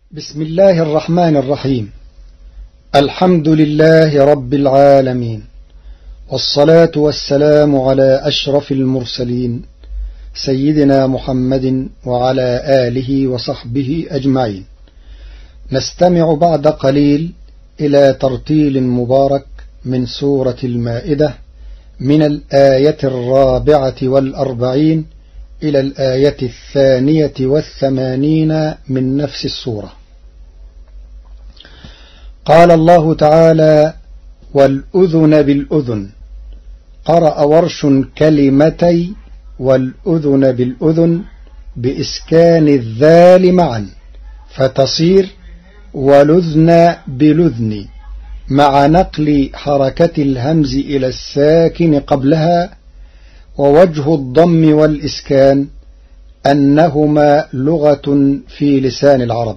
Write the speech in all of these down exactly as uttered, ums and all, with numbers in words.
بسم الله الرحمن الرحيم. الحمد لله رب العالمين، والصلاة والسلام على أشرف المرسلين سيدنا محمد وعلى آله وصحبه أجمعين. نستمع بعد قليل إلى ترتيل مبارك من سورة المائدة من الآية الرابعة والأربعين إلى الآية الثانية والثمانين من نفس السورة. قال الله تعالى: والأذن بالأذن. قرأ ورش كلمتي والأذن بالأذن بإسكان الذال معا، فتصير ولذن بلذن، مع نقل حركة الهمز إلى الساكن قبلها. ووجه الضم والإسكان أنهما لغة في لسان العرب.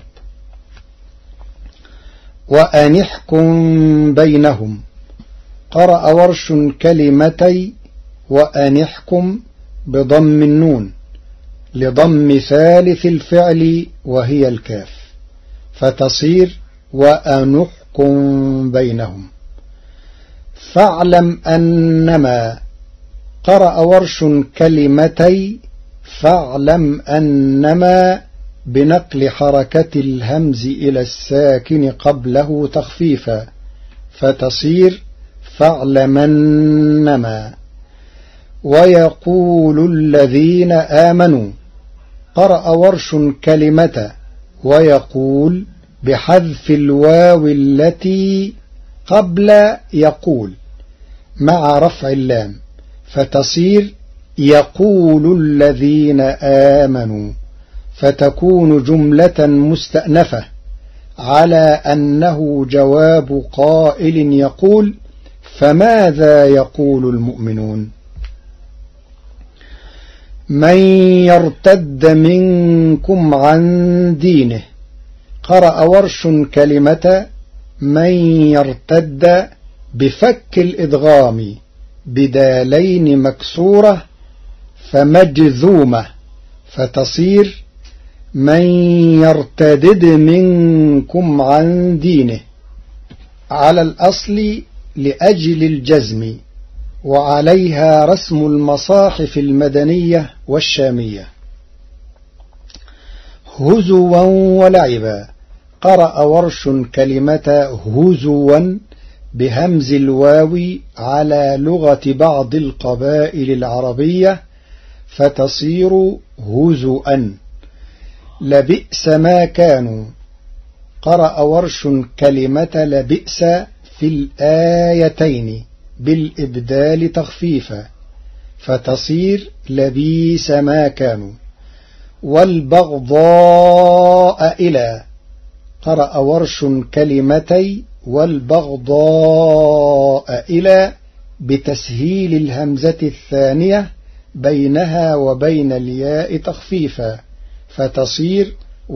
وأنحكم بينهم. قرأ ورش كلمتي وأنحكم بضم النون لضم ثالث الفعل وهي الكاف، فتصير وأنحكم بينهم. فاعلم أنما. قرأ ورش كلمتي فاعلم أنما بنقل حركة الهمز إلى الساكن قبله تخفيفا، فتصير فاعلمنما. ويقول الذين آمنوا. قرأ ورش كلمة ويقول بحذف الواو التي قبل يقول مع رفع اللام، فتصير يقول الذين آمنوا، فتكون جملة مستأنفة على أنه جواب قائل يقول: فماذا يقول المؤمنون؟ من يرتد منكم عن دينه. قرأ ورش كلمة من يرتد بفك الإدغام بدالين مكسورة فمجذومة، فتصير من يرتدد منكم عن دينه على الأصل لأجل الجزم، وعليها رسم المصاحف المدنية والشامية. هزوا ولعبا. قرأ ورش كلمة هزوا بهمز الواو على لغة بعض القبائل العربية، فتصير هزؤا. لبئس ما كانوا. قرأ ورش كلمة لبئس في الآيتين بالإبدال تخفيفا، فتصير لبيس ما كانوا. والبغضاء إلى. قرأ ورش كلمتي والبغضاء إلى بتسهيل الهمزة الثانية بينها وبين الياء تخفيفا، فتصير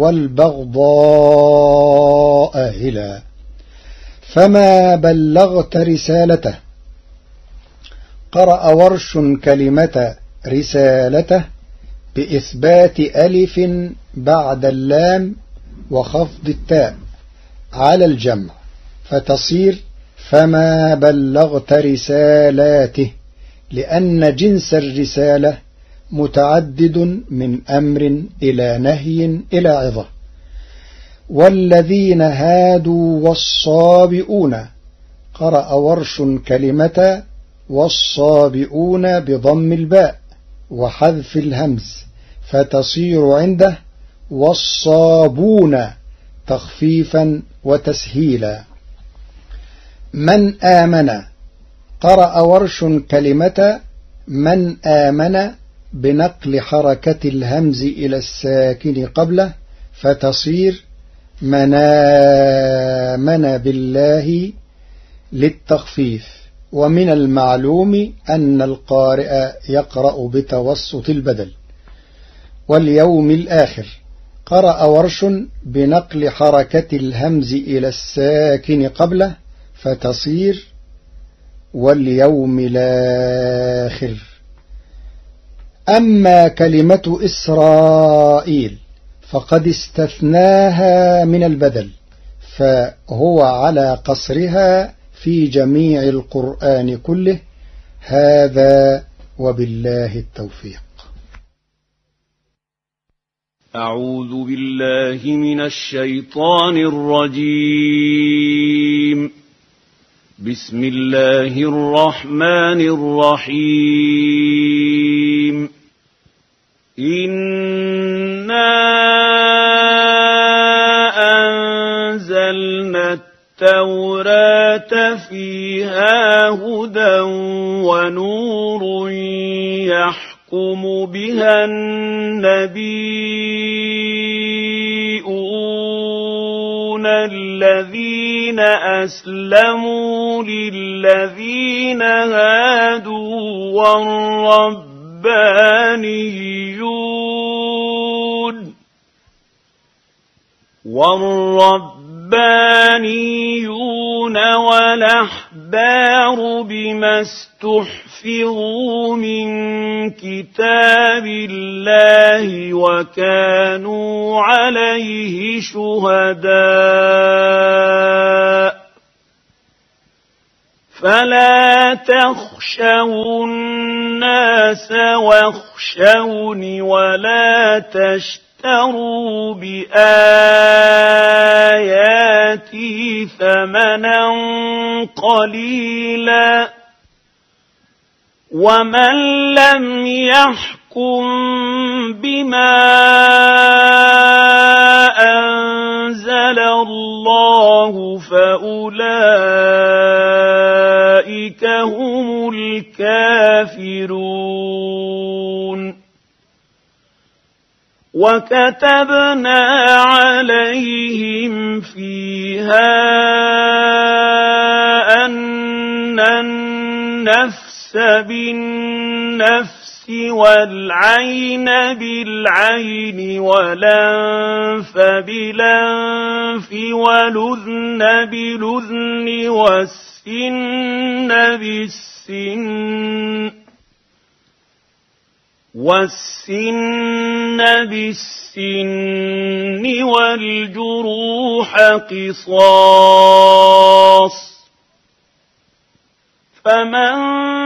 والبغضاء إلى. فما بلغت رسالته. قرأ ورش كلمة رسالته بإثبات ألف بعد اللام وخفض التاء على الجمع، فتصير فما بلغت رسالاته، لأن جنس الرسالة متعدد من أمر إلى نهي إلى عظة. والذين هادوا والصابئون. قرأ ورش كلمة والصابئون بضم الباء وحذف الهمز، فتصير عنده والصابون تخفيفا وتسهيلا. من آمن. قرأ ورش كلمة من آمن بنقل حركة الهمز إلى الساكن قبله، فتصير من آمن بالله للتخفيف. ومن المعلوم أن القارئ يقرأ بتوسط البدل. واليوم الآخر. قرأ ورش بنقل حركة الهمز إلى الساكن قبله، فتصير واليوم الآخر. أما كلمة إسرائيل فقد استثناها من البدل، فهو على قصرها في جميع القرآن كله. هذا وبالله التوفيق. أعوذ بالله من الشيطان الرجيم. بسم الله الرحمن الرحيم. إنا أنزلنا التوراة فيها هدى ونور يحكم بها النبيون الذين أسلموا للذين هادوا والربانيون والربانيون والأحبار بما استحفظوا من كتاب الله وكانوا عليه شهداء. فلا تخشوا الناس واخشوني ولا تشتروا بآياتي ثمنا قليلا ومن لم يحكم بما أنزل الله فأولئك هم الكافرون. وكتبنا عليهم فيها أن النفس بالنفس والعين بالعين والأنف بالأنف والأذن بالأذن والسن بالسن والسن بالسن والجروح قصاص. فمن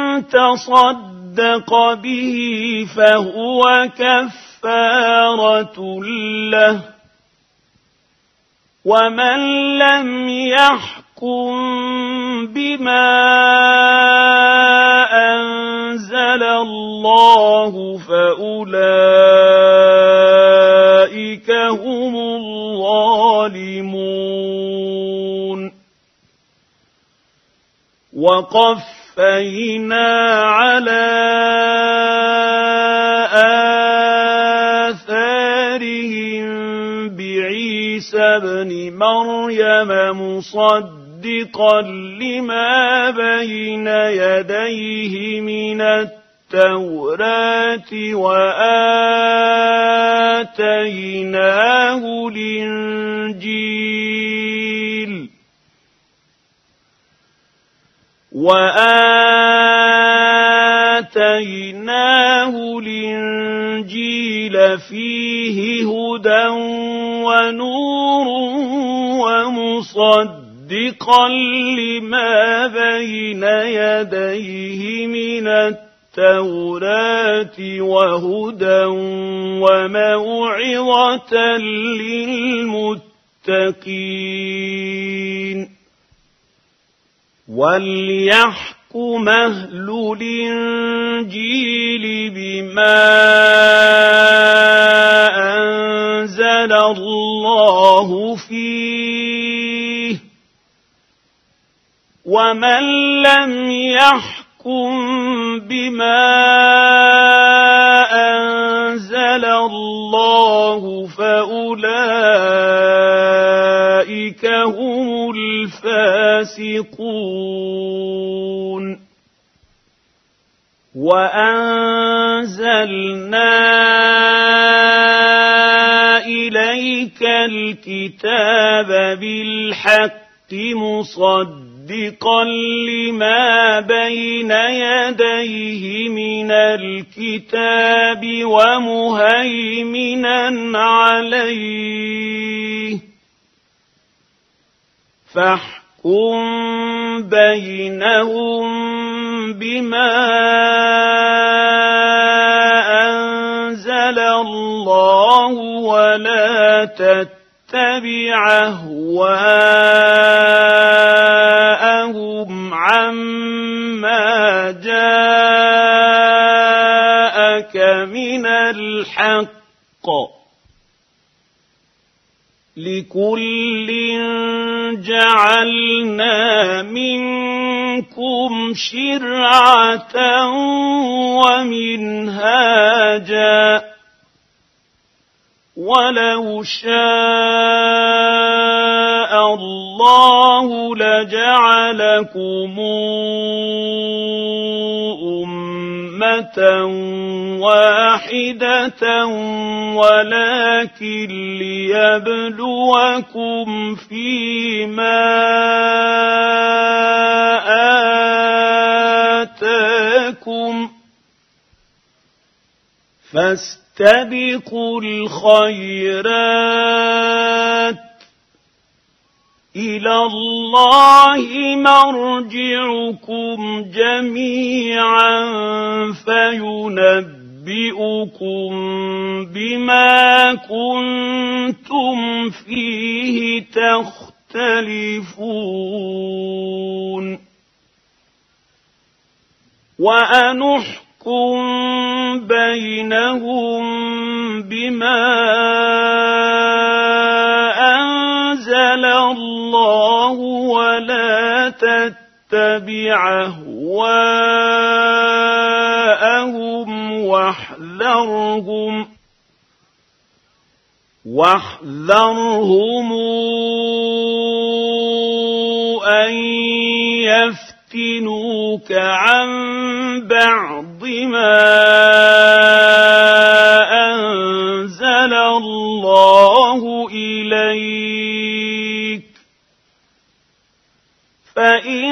تصدق به فهو كفارة له ومن لم يحكم بما أنزل الله فأولئك هم الظالمون. وقفينا على آثارهم بعيسى ابن مريم مصدقا لما بين يديه من التوراة وآتيناه الإنجيل وآتيناه الإنجيل فيه هدى ونور ومصدقا لما بين يديه من التوراة وهدى وموعظة للمتقين. وليحكم أهل الإنجيل بما أنزل الله فيه ومن لم يحكم بما أنزل الله فأولئك هم الفاسقون. وأنزلنا إليك الكتاب بالحق مصدقا مصدقا لما بين يديه من الكتاب ومهيمنا عليه فاحكم بينهم بما أنزل الله ولا تتبع أهواءهم عما جاءك من الحق لكل جعلنا منكم شرعة ومنهاجا ولو شاء الله لجعلكم أمة واحدة ولكن ليبلوكم فيما آتاكم فاستبقوا الخيرات إلى الله مرجعكم جميعا فينبئكم بما كنتم فيه تختلفون وأنحكم بينهم بما أنزل الله ولا تتبع أهواءهم واحذرهم واحذرهم أن يفتنوك عن بعض ما أنزل الله إليك فإن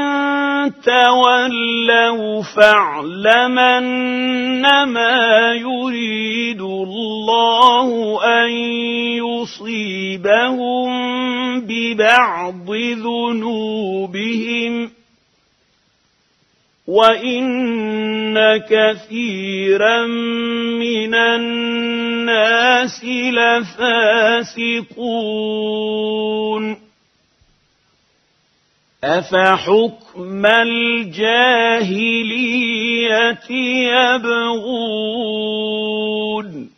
تولوا فاعلم أنما يريد الله أن يصيبهم ببعض ذنوبهم وإن كثيرا من الناس لفاسقون أفحكم الجاهلية يبغون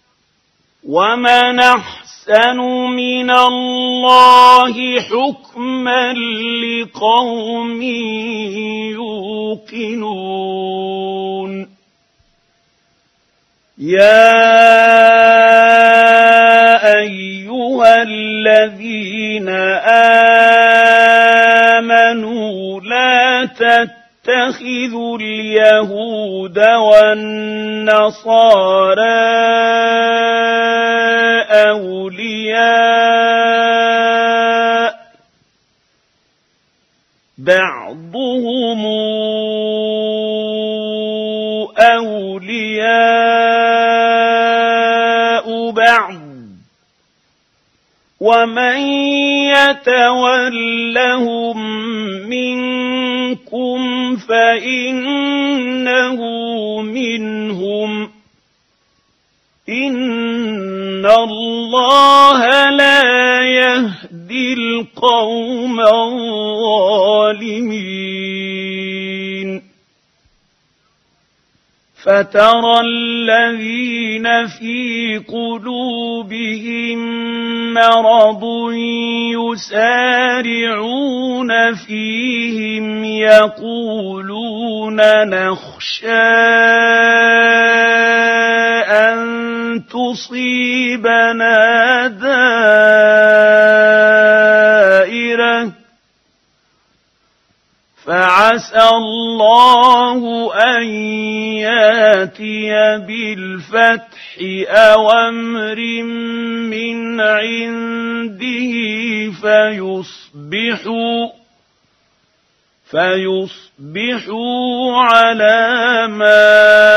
ومن أحسن من الله حكما لقوم يوقنون يا أيها الذين آمنوا لا تتخذوا اليهود والنصارى أولياء بعضهم أولياء بعض ومن يتولهم منكم فإنه منهم إن الله لا يهدي القوم الظالمين فترى الذين في قلوبهم مرض يسارعون فيهم يقولون نخشى أن تصيبنا دائرة فعسى الله أن ياتي بالفتح أو أمر من عنده فيصبحوا فيصبحوا على ما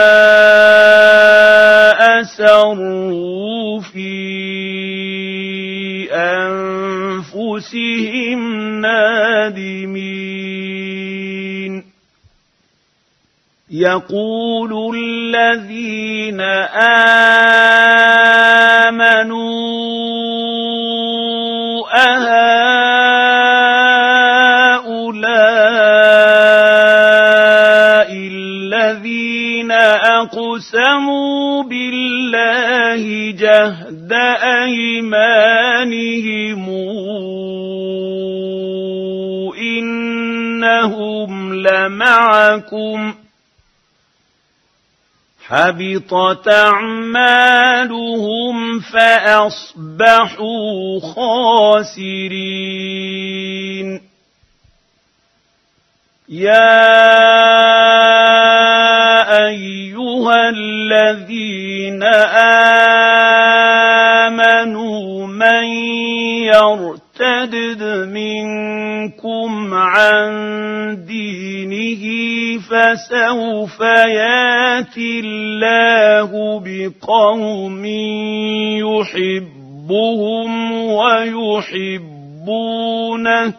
أسروا في أنفسهم نادمين يقول الذين آمنوا أهؤلاء الذين أقسموا بالله جهد أيمانهم إنهم لمعكم حبطت أعمالهم فأصبحوا خاسرين يا أيها الذين آمنوا من يرتد منكم عن دينه فسوف ياتي الله بقوم يحبهم ويحبونه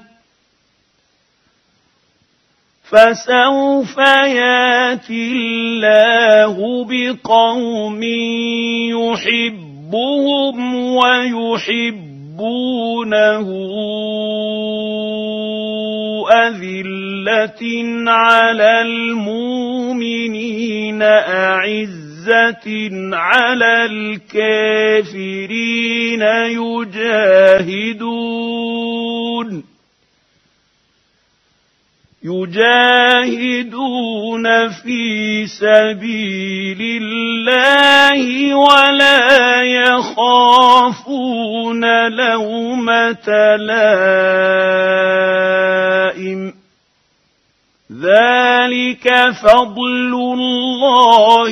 فسوف ياتي الله بقوم يحبهم ويحبونه أذلة على المؤمنين أعزة على الكافرين يجاهدون يجاهدون في سبيل الله ولا يخافون لومة لائم ذلك فضل الله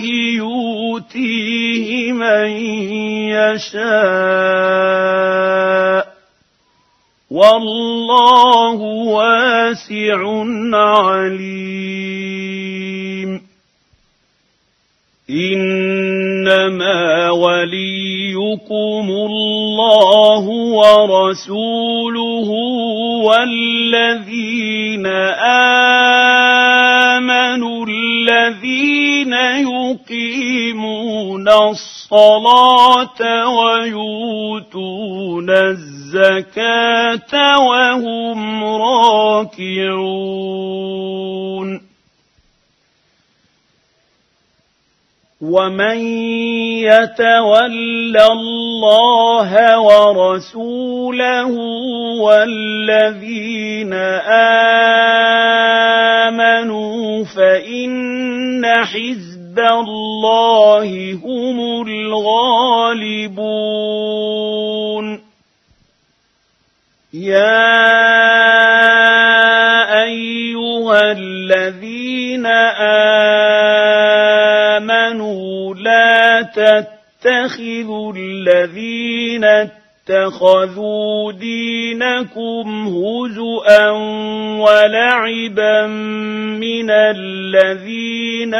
يؤتيه من يشاء والله واسع عليم إنما وليكم الله ورسوله والذين آمنوا الذين يقيمون الصلاة ويؤتون الزكاة وهم راكعون ومن يتول الله ورسوله والذين آمنوا فإن حزب الله هم الغالبون يا أيها الذين آمنوا لا تتخذوا الذين اتخذوا دينكم هزؤا ولعبا من الذين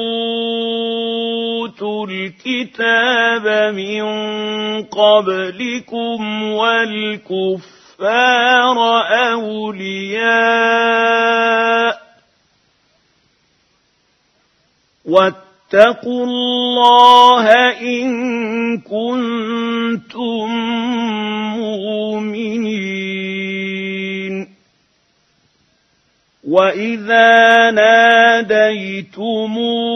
أوتوا الكتاب من قبلكم والكفار أولياء واتقوا الله إن كنتم مؤمنين وإذا ناديتم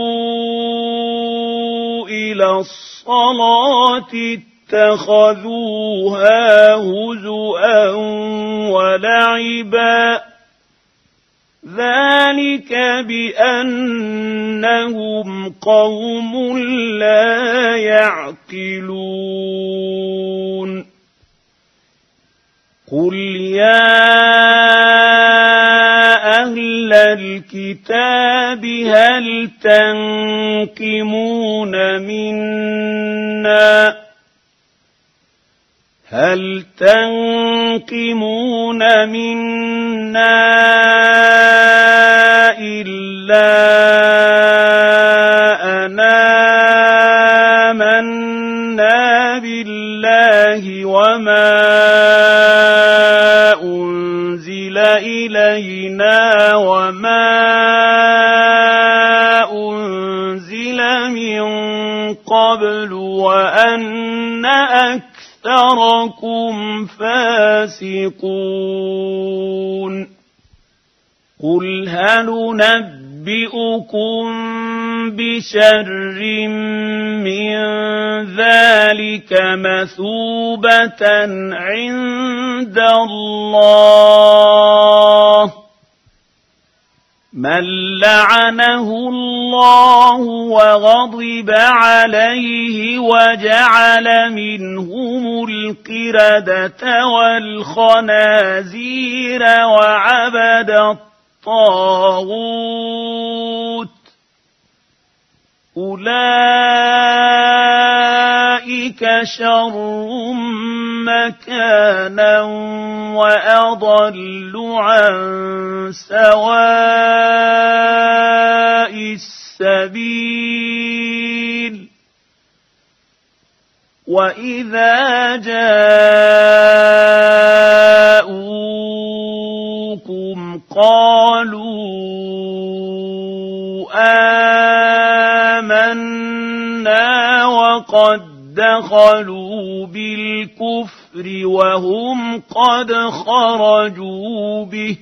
إلى الصلاة اتخذوها هزؤا ولعبا ذلك بأنهم قوم لا يعقلون قل يا أهل الكتاب هل تنقمون منا هل تنقمون منا إلا أن آمنا بالله وما أنزل إلينا وما أنزل من قبل وأن أكثركم فاسقون قل هل ننبئكم بشر من ذلك مثوبة عند الله من لعنه الله وغضب عليه وجعل منهم القردة والخنازير وعبد الطاغوت أولئك شر مكانا وأضل عن سواء السبيل وإذا جاءوكم قالوا آمنا وقد دخلوا بالكفر وهم قد خرجوا به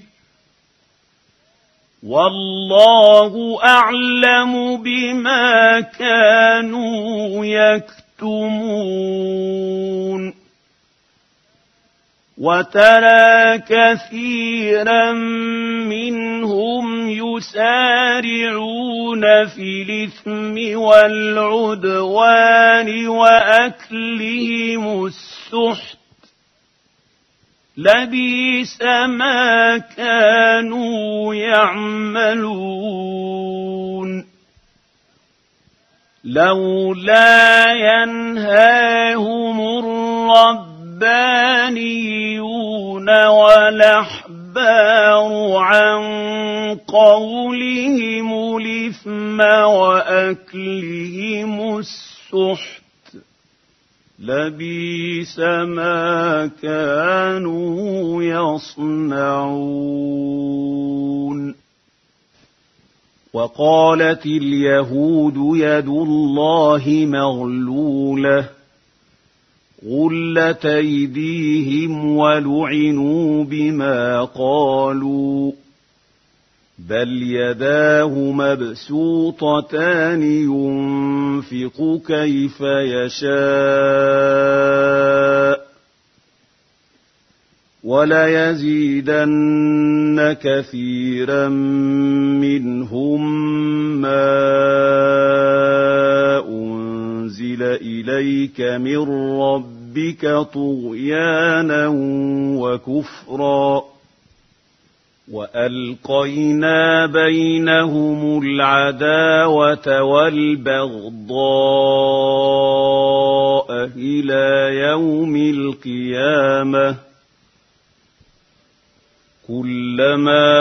والله أعلم بما كانوا يكتمون وترى كثيرا منهم يسارعون في الإثم والعدوان وأكلهم السحت لبئس ما كانوا يعملون لولا ينهاهم الرب الربانيون والأحبار عن قولهم الإثم وأكلهم السحت لبئس ما كانوا يصنعون وقالت اليهود يد الله مغلولة غلت أيديهم ولعنوا بما قالوا بل يداه مبسوطتان ينفق كيف يشاء وليزيدن كثيرا منهم ما أنزل إليك من ربك طغيانا وكفرا وألقينا بينهم العداوة والبغضاء إلى يوم القيامة كلما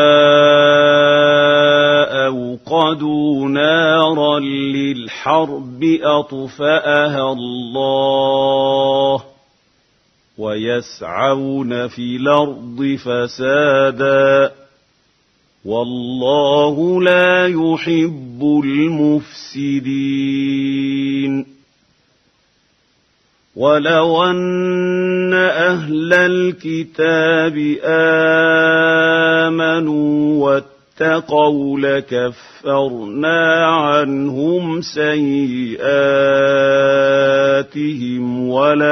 أوقدوا نارا للحرب أطفأها الله ويسعون في الأرض فسادا والله لا يحب المفسدين ولو أن أهل الكتاب آمنوا واتقوا لكفرنا عنهم سيئاتهم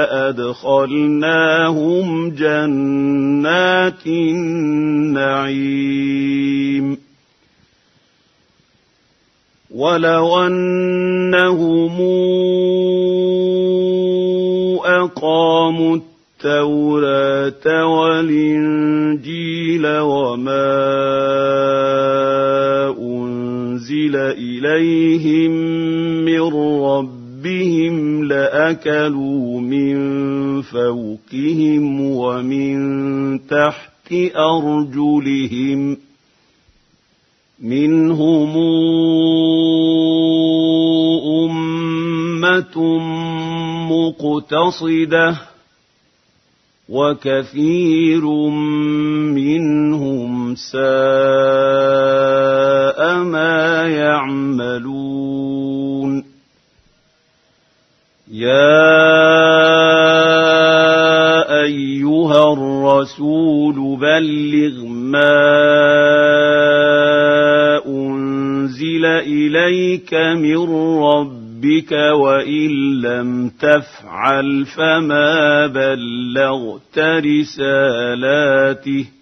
ولأدخلناهم جنات النعيم ولو أنهم أقاموا التوراة والإنجيل وما أنزل إليهم من ربهم لأكلوا من فوقهم من تحت أرجلهم منهم أمة مقتصدة وكثير منهم ساء ما يعملون يا أيها الرسول بلغ ما أنزل إليك من ربك وإن لم تفعل فما بلغت رسالاته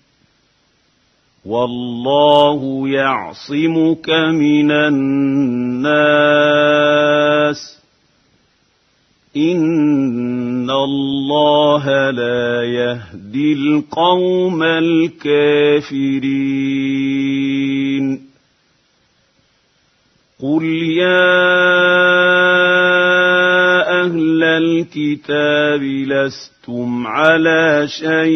والله يعصمك من الناس إن الله لا يهدي القوم الكافرين قل يا أهل الكتاب لستم على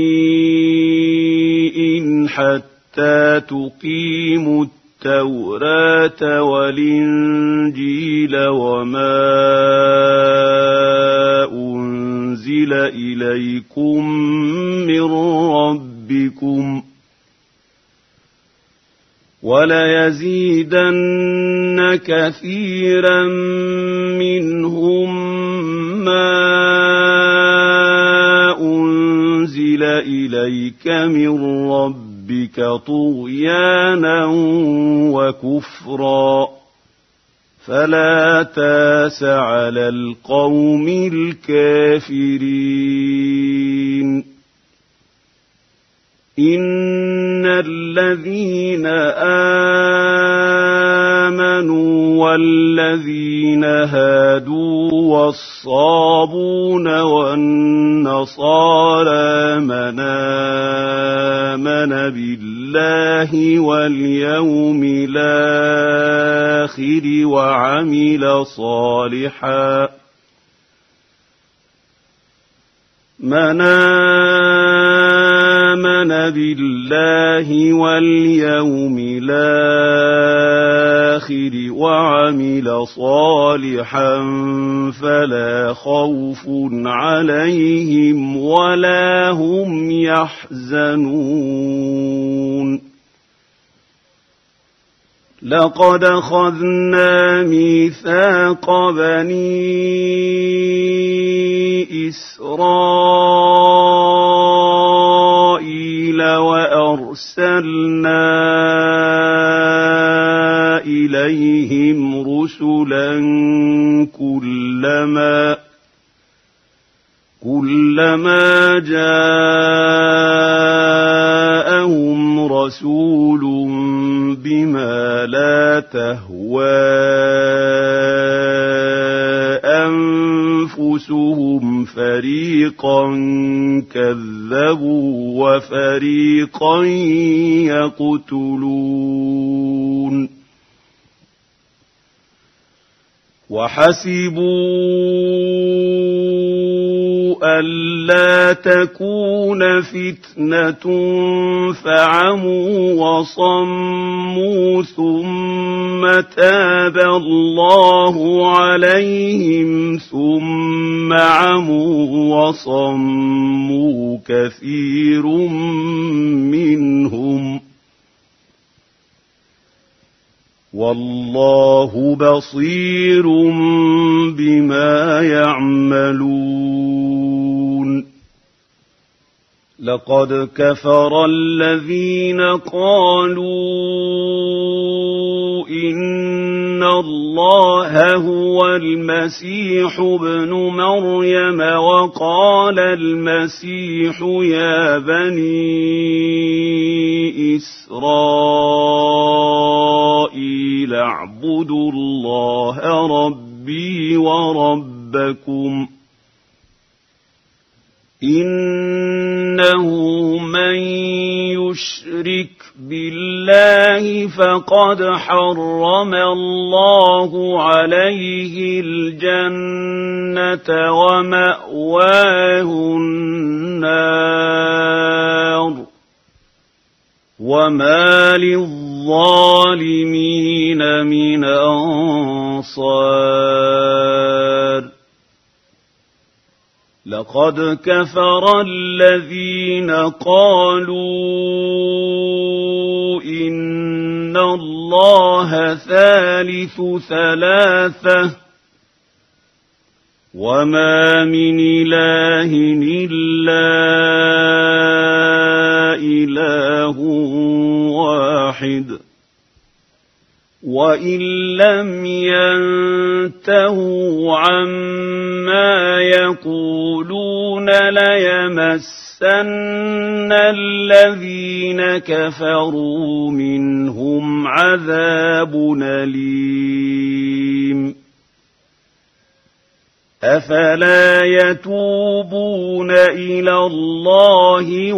شيء حتى تقيموا التوراة والإنجيل وما أنزل إليكم من ربكم وليزيدن كثيرا منهم ما أنزل إليك من ربك طغيانا وكفرا فلا تاس على القوم الكافرين إن الذين آمنوا والذين هادوا والصابون والنصارى من آمن بالله واليوم الآخر وعمل صالحا من آمن بالله واليوم الآخر وعمل صالحا فلا خوف عليهم ولا هم يحزنون لقد أخذنا ميثاق بني إسرائيل وأرسلنا إليهم رسلا كلما كلما جاءهم رسول بما لا تهوى أنفسهم فريقا كذبوا وفريقا يقتلون وحسبوا ألا تكون فتنة فعموا وصموا ثم تاب الله عليهم ثم عموا وصموا كثير منهم والله بصير بما يعملون لقد كفر الذين قالوا إن الله هو المسيح ابن مريم وقال المسيح يا بني إسرائيل اعبدوا الله ربي وربكم إنه من يشرك بالله فقد حرم الله عليه الجنة ومأواه النار وما للظالمين من أنصار لقد كفر الذين قالوا إن الله ثالث ثلاثة وما من إله إلا إله واحد وإن لم ينتهوا عما يقولون ليمسن الذين كفروا منهم عذاب أليم أفلا يتوبون إلى الله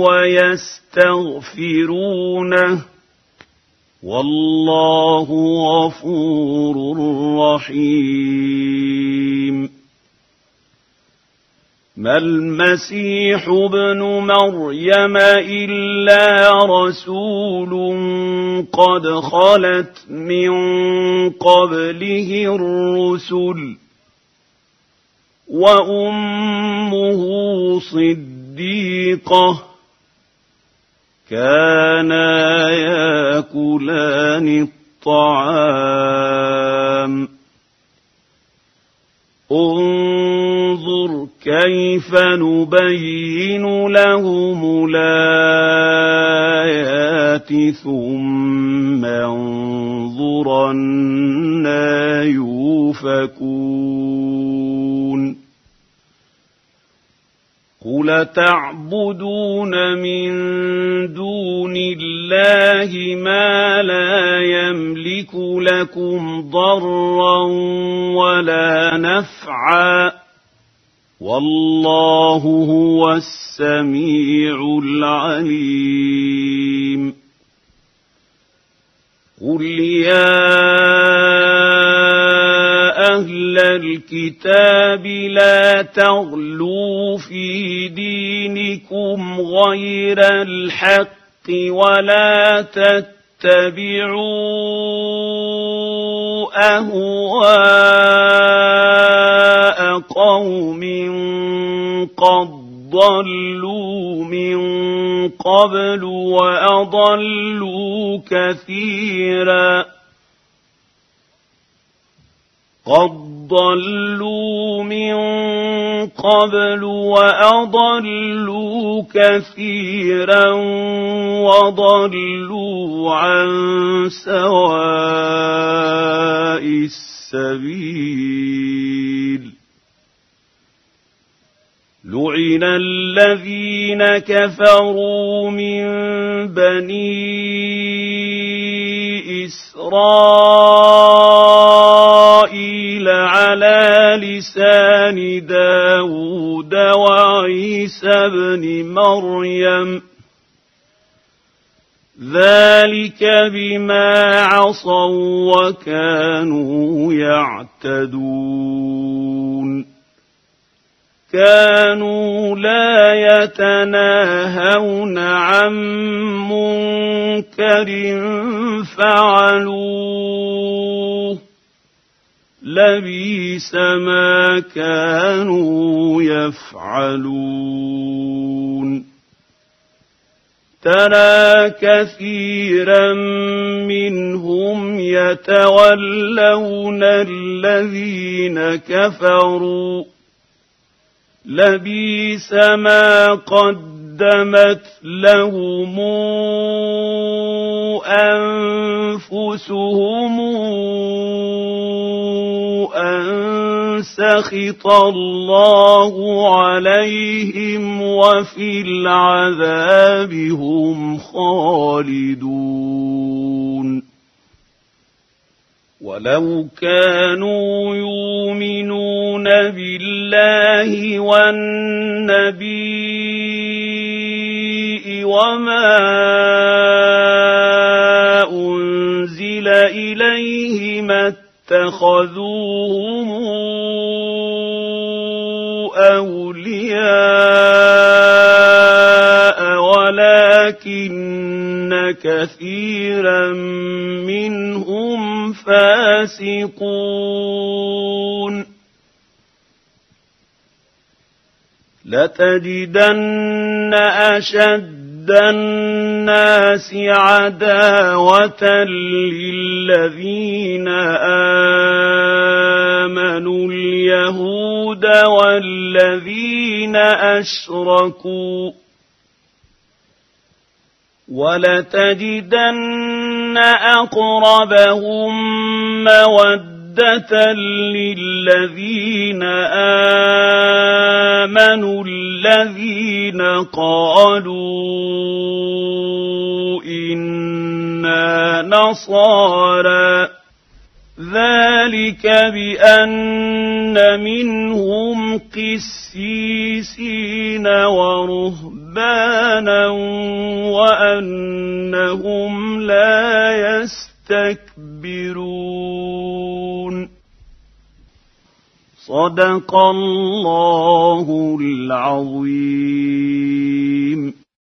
ويستغفرونه والله غفور رحيم ما المسيح ابن مريم إلا رسول قد خلت من قبله الرسل وأمه صديقة كانا ياكلان الطعام انظر كيف نبين لهم الآيات ثم انظر أنى يؤفكون قل تعبدون من دون الله ما لا يملك لكم ضرا ولا نفعا والله هو السميع العليم قل يا أهل الكتاب لا تغلوا في دينكم غير الحق ولا تتبعوا أهواء قوم قد ضلوا من قبل وأضلوا كثيرا قد ضلوا من قبل وأضلوا كثيرا وضلوا عن سواء السبيل لعن الذين كفروا من بني إسرائيل على لسان داود وعيسى بن مريم ذلك بما عصوا وكانوا يعتدون كانوا لا يتناهون عن منكر فعلوه لبئس ما كانوا يفعلون ترى كثيرا منهم يتولون الذين كفروا لبئس ما قدمت لهم أنفسهم أن سخط الله عليهم وفي العذاب هم خالدون ولو كانوا يؤمنون بالله والنبي وما أنزل إليه ما اتخذوهم أولياء ولكن كثيرا منهم فاسقون لتجدن أشد الناس عداوة للذين آمنوا اليهود والذين أشركوا ولتجدن أقربهم مودة للذين آمنوا الذين قالوا إنا نصارى ذلك بأن منهم قسيسين ورهبانا وأنهم لا يستكبرون صدق الله العظيم.